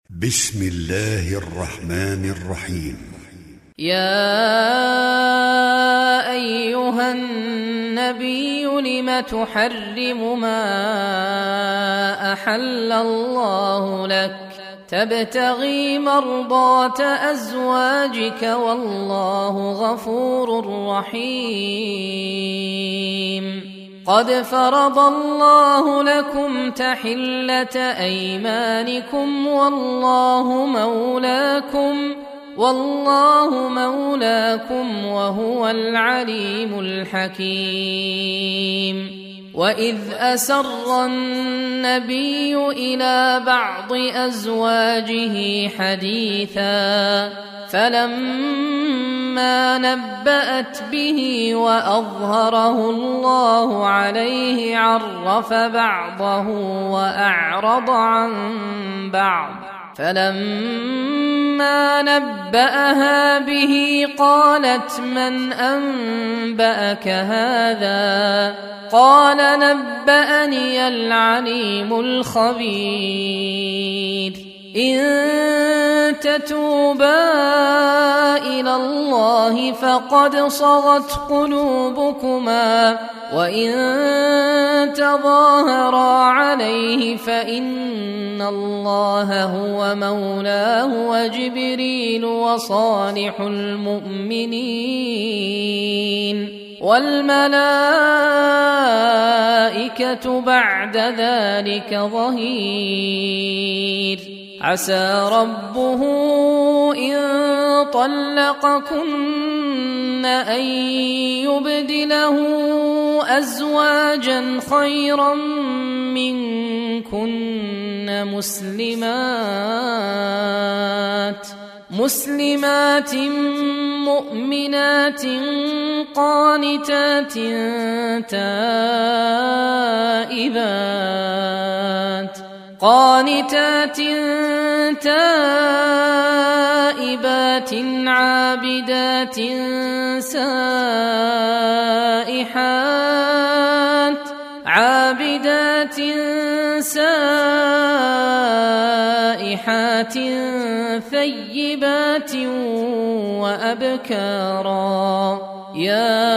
بسم الله الرحمن الرحيم. يا أيها النبي لم تحرم ما أحل الله لك تبتغي مرضات أزواجك والله غفور رحيم. قد فرض الله لكم تحلة أيمانكم والله مولاكم وهو العليم الحكيم. وإذ أسر النبي إلى بعض أزواجه حديثا فلما نبأت به وأظهره الله عليه عرف بعضه وأعرض عن بعض فلما نبأها به قالت من أنبأك هذا قال نبأني العليم الخبير. إن تتوبا إلى الله فقد صغت قلوبكما وإن تظاهرا عليه فإن الله هو مولاه وجبريل وصالح المؤمنين والملائكة بعد ذلك ظهير. عسى ربه إن طلقكن أن يبدله أزواجا خيرا منكن مسلمات مؤمنات قانتات تائبات عابدات سائحات ثيبات وأبكارا. يا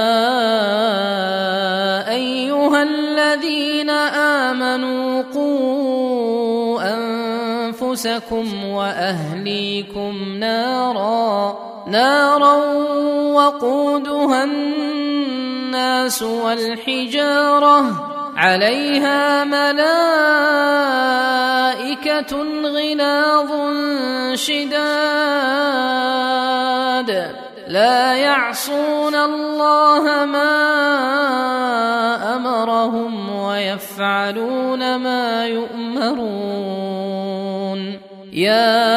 أيها الذين آمنوا قوا أنفسكم وأهليكم نارا وقودها الناس والحجارة عليها ملائكة غلاظ شداد لا يعصون الله ما أمرهم ويفعلون ما يؤمرون. يا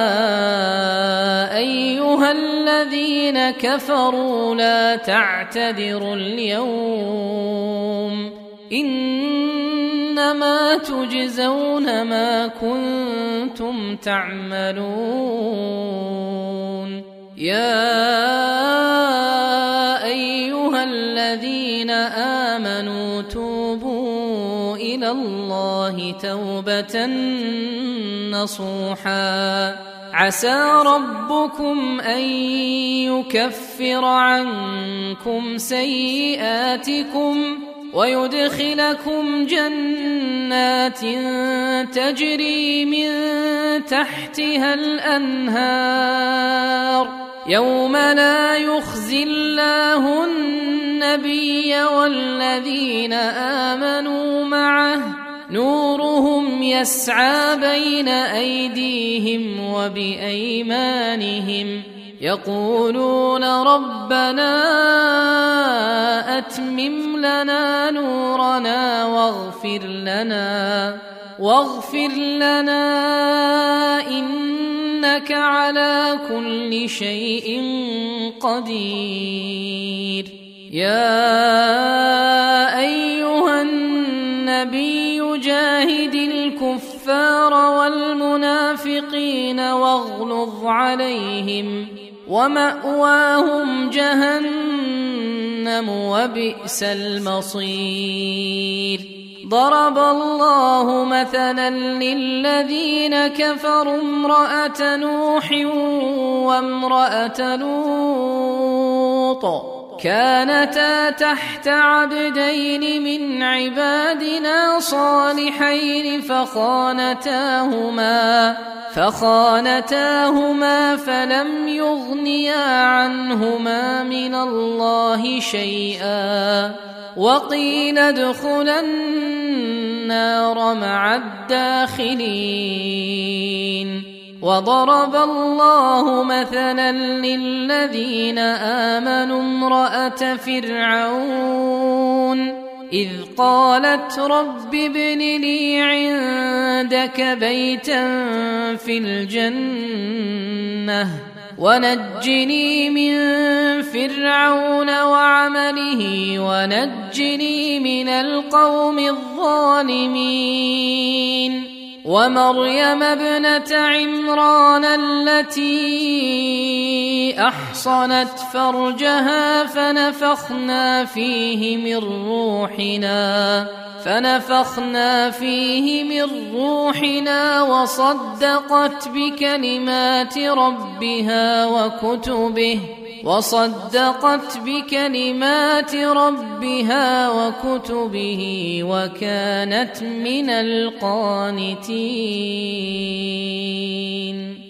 أيها الذين كفروا لا تعتذروا اليوم إنما تجزون ما كنتم تعملون. يا أيها الذين آمنوا توبوا إلى الله توبة نصوحا عسى ربكم أن يكفر عنكم سيئاتكم ويدخلكم جنات تجري من تحتها الأنهار يوم لا يخزي الله النبي والذين آمنوا معه نورهم يسعى بين أيديهم وبأيمانهم يقولون ربنا أتمم لنا نورنا واغفر لنا إنك على كل شيء قدير. يا أيها النبي جاهد الكفار والمنافقين واغلظ عليهم ومأواهم جهنم وبئس المصير. ضرب الله مثلا للذين كفروا امرأة نوح وامرأة لوط كانتا تحت عبدين من عبادنا صالحين فخانتاهما فلم يغنيا عنهما من الله شيئا وقيل ادخلا النار مع الداخلين. وضرب الله مثلا للذين آمنوا امرأة فرعون إذ قالت رب ابن لي عندك بيتا في الجنة ونجني من فرعون وعمله ونجني من القوم الظالمين. ومريم ابنة عمران التي أحصنت فرجها فنفخنا فيه من روحنا وصدقت بكلمات ربها وكتبه وكانت من القانتين.